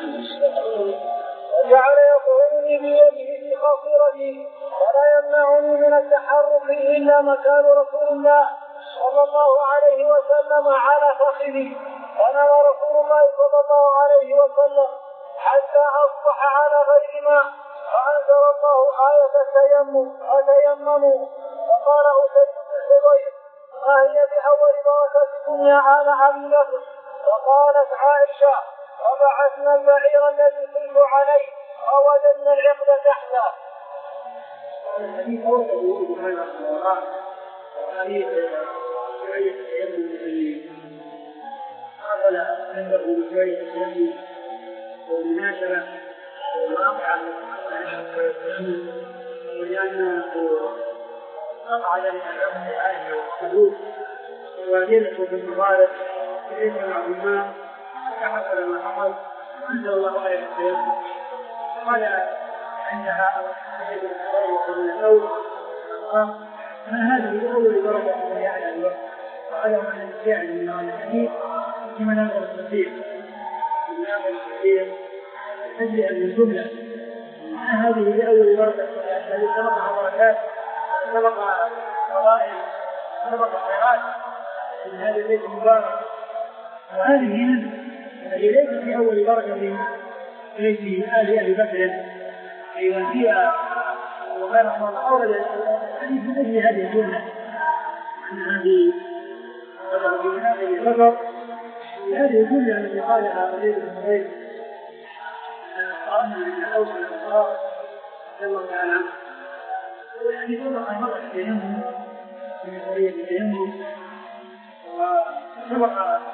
وجعل يضعنني بيده في خاصرتي ولا يمنعني من التحرك إلا مكان رسول الله صلى الله عليه وسلم على فخذي فنام رسول الله صلى الله عليه وسلم حتى أصبح على غير ماء فأنزل الله آية التيمم فتيمموا. فقال أسيد بن حضير ما هي بأول بركة الدنيا على أبي بكر؟ فقالت عائشة فبعثنا البعير الذي كنت عليه فوجدنا العقد تحته. الحديث أورده البخاري رحمه الله وحديث شوية التيمم الذي حصل عنده بشوية التيمم والمناسبة والواقع ولأنه قطع ذلك الأمر الآية والحدود وواجهته بالمبارك ليس معهما فحصل ما حصل أنزل الله آية التيمم قال عندها سيد الحرية من الأول ما هذه أول درجة من يعني الوقت وهذا من الجاهل من الحديث في مناظر التصديق في مناظر التصديق تجزئ بالجملة ما هذه لأول درجة الذي سبقها بركات سبق فضائل سبق خيرات من هذا البيت المبارك وهذه التي ليست في أول درجة ليس آل أبي بكر أيضا فيها وغير الله أورد الحديث من أجل هذه الجملة أن هذه سبب في هذه السبب هذه الجملة التي قالها أبي بن قرأنا من أوصل الأسرار صلى الله تعالى عنه والحديث سبق مرة التيمم من قضية التيمم وسبق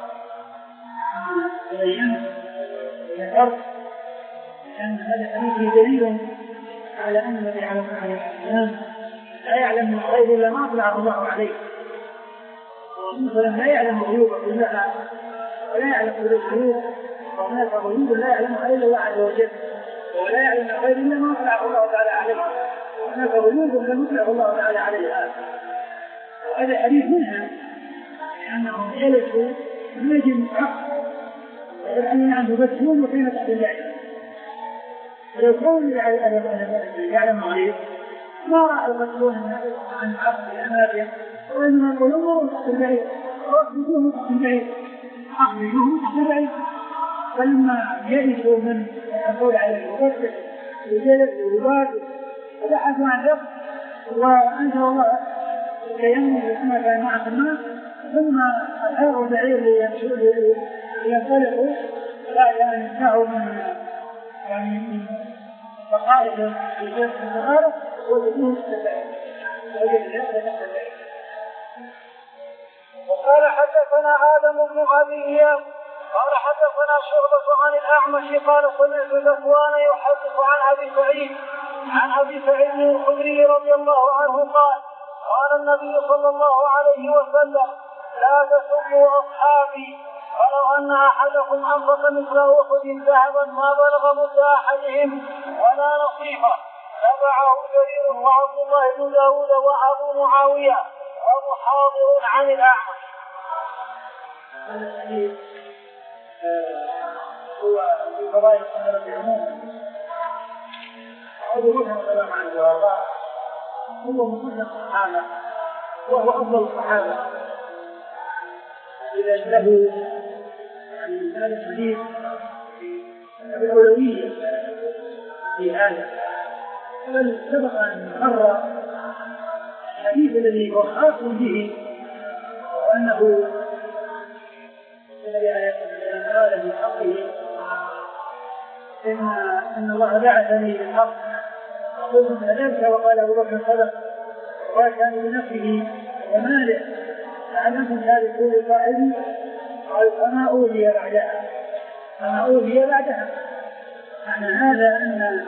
تبين ذكرت أن هذا الحديث دليل على أن النبي عليه السلام لا يعلم من الغيب إلا ما أطلعه الله عليه مثلا لا يعلم الغيوب كلها ولا يعلم الغيوب وهناك غيوب لا يعلمها إلا الله عز وجل ولا يعلم الغيب إلا ما أطلعه الله تعالى عليه وهناك غيوب لم يطلعه الله تعالى عليها وهذا الحديث منها لأنهم جلسوا نجم حق ويقولون عنه بس هو مقيمة عبد الله لو كون يعلم غيب ما رأى القتلون عن الحق الأمارية وإنما يقولون تحت البعيد وأخذوه تحت البعيد أخذوه تحت البعيد فلما جلسوا من القول على المفسر وجلس وبات وبحثوا عن حق وأنزل الله التيمم كما كان معه الماء ثم أثاروا البعير لينطلقوا بعد أن انتهوا من يعني فقائد الجيش الصغار وجدوه السبعين وجد الجيش السبعين. وقال حدثنا آدم بن أبي إياس قال حدثنا شعبة عن الأعمش قال سمعت ذكوان يحدث عن أبي سعيد عن أبي سعيد الخدري رضي الله عنه قال قال النبي صلى الله عليه وسلم لا تسبوا أصحابي ولو أن أحدكم أنفق مثل أحد ذهبا ما بلغ مد أحدهم ولا نصيفه. تبعه جرير وعبد الله بن داود وأبو معاوية ومحاضر عن الأعمش. هذا الحديث هو في فضائل الصحابة عموما وعبدالله السلام عنه وارضاه هو مصدق الصحابة وهو أفضل الصحابة إذا له عن هذا الحديث بالأولوية في هذا بل سبق أن مر الحديث الذي هو خاص به وأنه الذي قال في حقه إن إن الله بعثني بالحق قلت أدبت وقال أبو بكر صدق وكان بنفسه وماله فعلمت هذه كل قائد قال فما أولي بعدها فما أولي بعدها. معنى هذا أن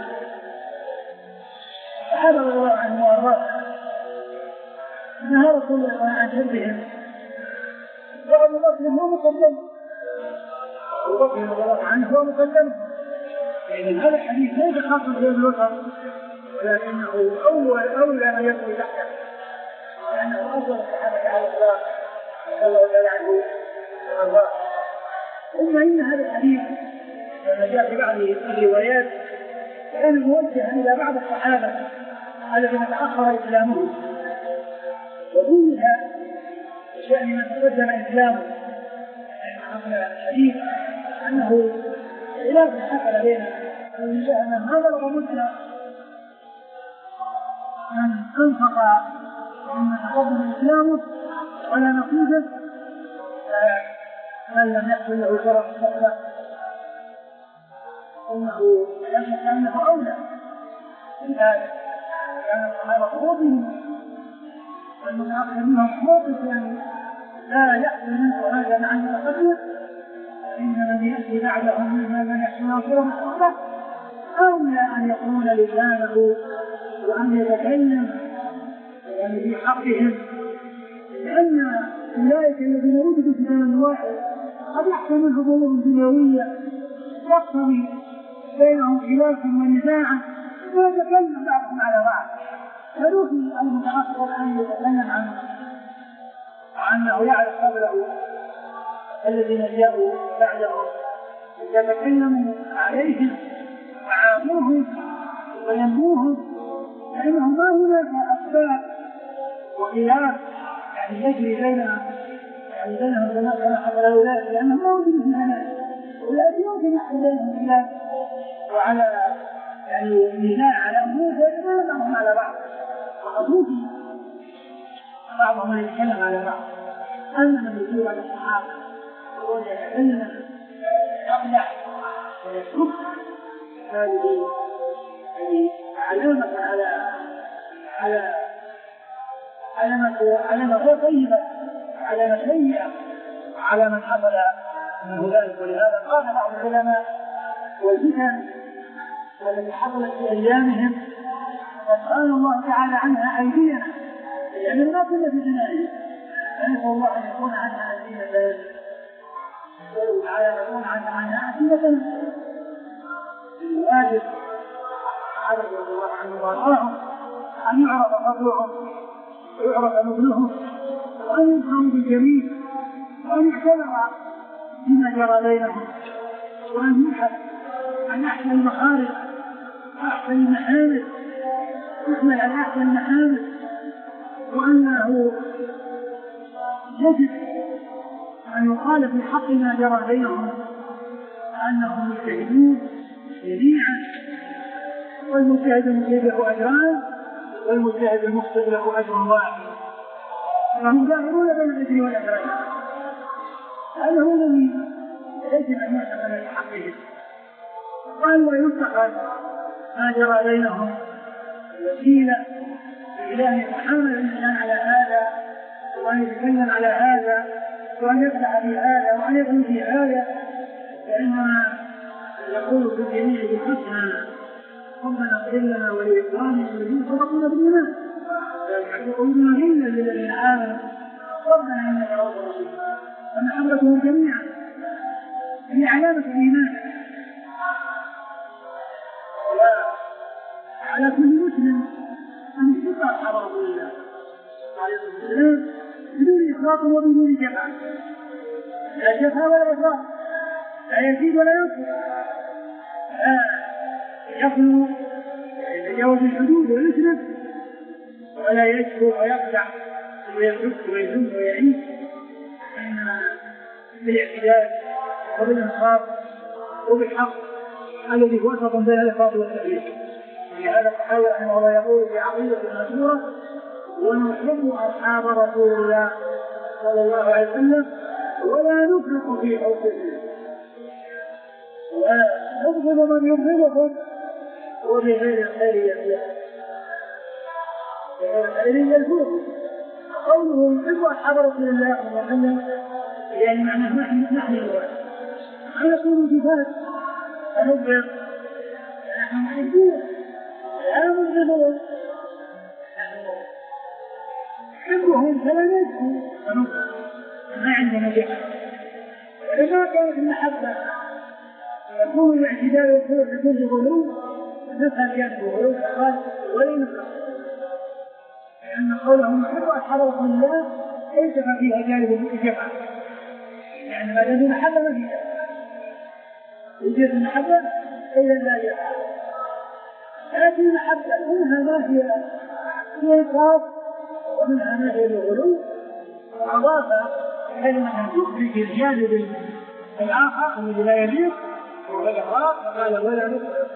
الصحابة رضي الله عنهم وأرضاهم نهى رسول الله عن شرهم وأبو بكر هو مقدم أبو بكر رضي الله عنه هو مقدم لأن هذا الحديث ليس خاصا بالوسط ولكنه أول أولى ما يكون تحته لأنه أفضل الصحابة على الإطلاق صلى الله عليه وسلم. ثم إن هذا الحديث لما جاء في بعض الروايات كان موجها إلى بعض الصحابة الذين تأخر إسلامهم وفيها بشأن من تقدم إسلامه حصل الحديث أنه خلاف حصل بين من هذا الغموض من أنفق مما تقدم إسلامه ولا نقوده من لم يحصل له شرف الصحبة إنه يشك أنه أولى لذلك كان الصحابة خروجهم والمتأخر منهم موقف يعني لا يحصل منه هذا مع المتقدم إن من يأتي بعدهم مما من يحصل له شرف الصحبة أولى أن يكون لسانه وأن يتكلم يعني في حقهم لأن أولئك الذين وجدوا في زمن واحد قد يحصل منهم أمور دنيوية يقتضي بينهم خلاف ونزاعا ويتكلم بعضهم على بعض فلوفي المتأخر أن يتكلم عنه وأنه يعرف قبله الذين جاءوا بعدهم يتكلموا عليهم وعاموهم وينموهم لأنه ما هناك أسباب وخلاف يعني يجري بينهم يعني بينهم كما كما حصل هؤلاء لأنهم ما وجدوا في زمان ولكن يمكن يحصل بينهم خلاف وعلى يعني نزاع على أمور فيتكلم بعضهم على بعض وخصوصي بعضهم يتكلم على بعض أما من يجوع على الصحابة وهو يتكلم يقلع ويسكت هذه يعني علامة على على علامة علامة غير طيبة علامة سيئة على من حصل منه ذلك ولهذا قال بعض العلماء والفتن التي حصلت في أيامهم قد قال الله تعالى عنها أيدينا يعني ما كنا في جنائهم فنسأل الله أن يكون عنها أيدينا تعالى أن يكون عنها أيدينا الواجب على رضي الله عنه وارضاهم أن يعرف فضلهم ويعرف نبلهم وأن يفهموا بالجميل وأن يعتبر بما جرى بينهم وأن يبحث عن أحسن المخارج وأحسن المحامد يحمل على أحسن المحامد وأنه يجب أن يقال في حق ما جرى بينهم أنهم مجتهدون جميعا والمجتهد المصيب له أجران والمجتهد المخطئ له أجر واحد فهم ظاهرون بين الأجر والأجرين هذا هو الذي يجب أن يحصل في حقهم قال وينتقل ما جرى بينهم وسيلة إلى يتحمل الإنسان على هذا وأن يتكلم على هذا وأن يفتح في هذا وأن يكون في هذا فإنما يقول في الجميع بحسنى ربنا اغفر لنا ولإخواننا الذين سبقونا بالإيمان لا يقولون إلا للذين آمنوا ربنا إنك رؤوف رحيم ومحبتهم جميعا هي علامة الإيمان وعلى كل مسلم أن يحب أصحاب رسول الله عليه الصلاة والسلام بدون إفراط وبدون جفاء لا جفاء ولا إفراط لا يزيد ولا ينقص لا يخلو يتجاوز الحدود ويسرف ولا يشكو ويخدع ويحك ويذم ويعيش إنما بالاعتدال وبالإنصاف وبالحق الذي هو وسط بين الإفراط والتأليف ولهذا الصحابي رحمه الله يقول في عقيدة المشهورة ونحب أصحاب رسول الله صلى الله عليه وسلم ولا نفرط في حبهم ونبغض من يبغضهم وبغير الخير يبيع بغير الخير يلفوه قوله نحب أصحاب رسول الله صلى الله عليه وسلم يعني معناه نحن نحن الواحد أن يكونوا صفات فنبغض نحن نحبهم لا نبغضهم نحبهم فلا نجد ونبغض ما عندنا جهة ولما كانت المحبة يكون الاعتدال والخوف بكل غلو نفهم يده غلو فقال ولا نفهم لأن قوله نحب أصحاب رسول الله ليس فيها جانب الجمع يعني ما دام المحبة ما فيها وجدت المحبة إلا لا جمع لكن المحبة منها ما هي فيها إفراط ومنها ما هي الغلو أضاف كلمة تخرج الجانب الآخر الذي لا يليق وهو الإغراق فقال ولا نكره.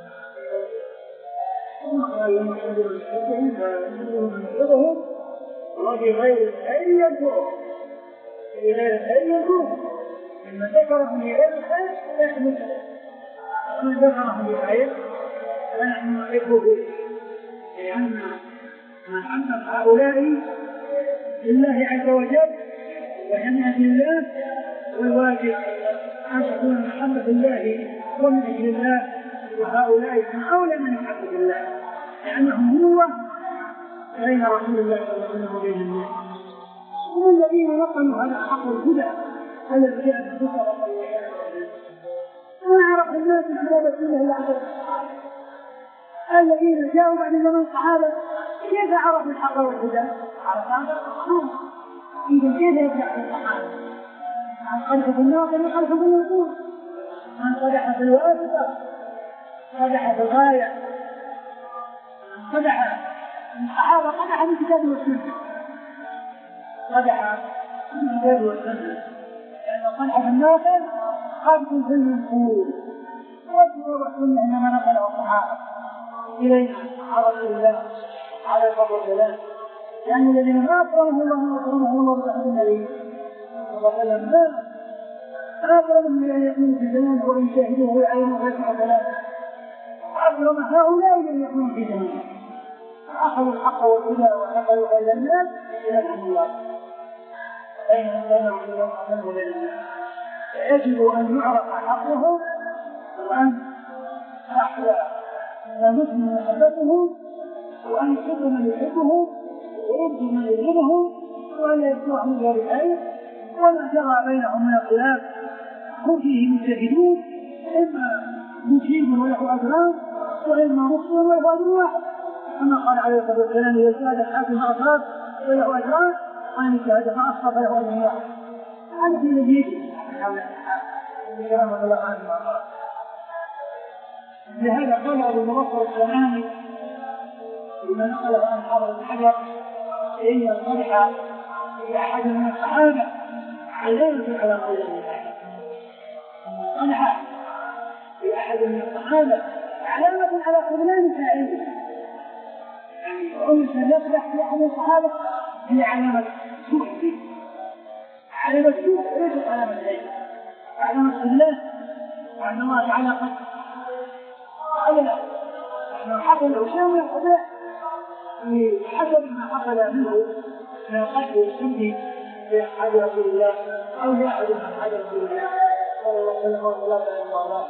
ثم قال لما يحبون يحبهم فيحبون يحبهم وبغير الخير يدعوهم بغير الخير يدعوهم لما ذكرهم بغير الخير فنحن ومن ذكرهم بخير فنحن نحبه لأن محبة هؤلاء لله عز وجل وجميع الله والواجب أن تكون محبة الله ومن أجل الله وهؤلاء من أولى من محبة الله لأنهم هو بين رسول الله صلى الله عليه وسلم وبين الناس. هم الذين نقلوا هذا حق الهدى الذي جاء بالذكر صلى الله عليه وسلم. ما عرف الناس من رسول الله إلا عز الذين جاءوا بعد زمن الصحابة كيف عرفوا الحق والهدى؟ عرف هذا الصحابة. إذا كيف يبدأ في الصحابة؟ عن خلفة الناقل وخلفة النقول، عن قدح في الواسطة قدح في الغاية، قدح الصحابة قدح من كتاب والسنة، قدح من كتاب والسنة، لأن قدح في الناقل قدح في المنقول، والسنة والسنة إنما نقله الصحابة إلينا على رسول الله على الفضل والسلام، لأن الذين ما أكرمه الله وأكرمه الله بحب النبي صلى الله عليه وسلم ما أكرمهم من أن يكونوا في زمان وإن شهدوه ويعينوا غير ثلاثة، وأكرم هؤلاء الذين يكونوا في زمان فأخذوا الحق والهدى ونقلوا غير الناس إلى رحمة الله بين بينهم وبين الناس. فيجب أن يعرف حقهم وأن نحيا ونسمى محبتهم وأن يحب من يحبهم ويبدو من يبغضهم وأن يفتح من غير الخير ولا جرى بينهم من الخلاف هم فيه مجتهدون إما مجيب وله أجران وإما مخطئ وله أجر واحد كما قال عليه الصلاة والسلام إذا اجتهد الحاكم فأصاب فله أجران وإن اجتهد فأصاب فله أجر واحد. هذا في الذي كلام الله عنه وأرضاه. لهذا قال أبو المبصر السلامي لما نقله عن حافظ بن حجر إن الصدح في أحد من الصحابة علامة على قول الله. الصدح في أحد من الصحابة علامة على خذلان فاعله. يعني أنس يصلح في أحد من الصحابة هي علامة سوء فيه. علامة سوء ليست علامة عين. علامة خذلان وأن الله تعالى قد أولا أنه حصل عشان الخداع بحسب ما حصل منه من قتل السني في أحد رسول الله أو يأخذ من أحد رسول الله صلى الله عليه وسلم وصلاة الله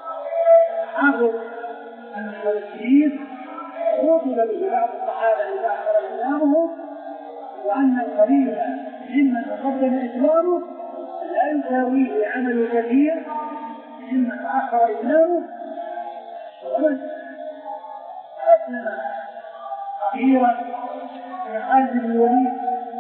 حافظ أن هذا الشريف وصل به بعض الصحابة إذا أخذ إسلامه وأن القليل ممن تقدم إسلامه لا يساويه عمل كثير ممن تأخر إسلامه ومن أسلم أخيرا من خالد بن الوليد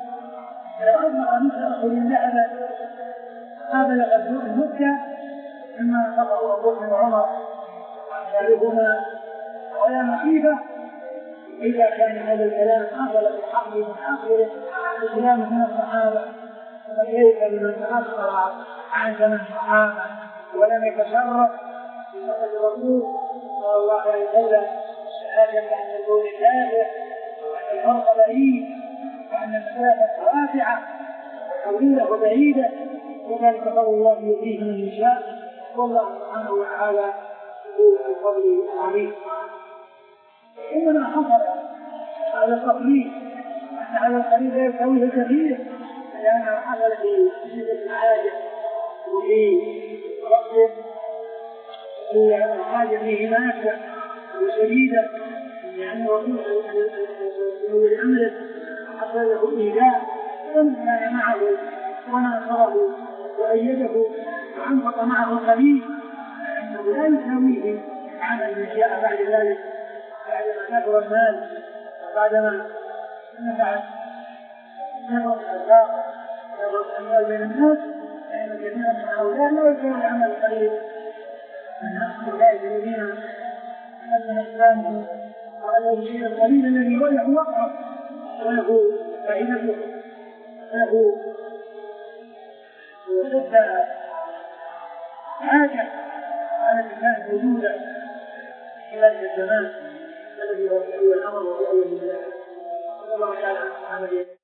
لو أظهر مثل رسول الله ما بلغ المدة مما نقضه أبو بكر وعمر وأمثالهما ولا مصيبة إذا كان هذا الكلام أغلب الحق من آخره الكلام من الصحابة فكيف بمن تأخر عن زمن الصحابة ولم يتشرف بفضل الرسول صلى الله عليه وسلم شهادة أن الكون كافر وأن الفرق بعيد وأن المسافة واسعة طويلة وبعيدة وذلك فضل الله يؤتيه من يشاء والله سبحانه وتعالى ذو الفضل العظيم. إنما حصل على التقليد أن على القليل لا يساويه كثير لأنه حصل في شدة الحاجة وفي وقت الحاجة فيه ماسة وشديدة لأن الرسول لأمره حصل له إيذاء كان معه وناصره وأيده وأنفق معه القليل لأنه لا يساويه عمل من جاء بعد ذلك بعدما كثر المال وبعدما نفع نفع الأرزاق ونفع الأموال بين الناس فإن كثيرا من هؤلاء لا يساوي عمل القليل من أخذ الله الذين أن إسلامه وعلى الشيء القليل الذي وله وقعه وله فائدته له وجد حاجة على الناس موجودة في ذلك الزمان الذي هو في أول الأمر وفي أول الناس. الله تعالى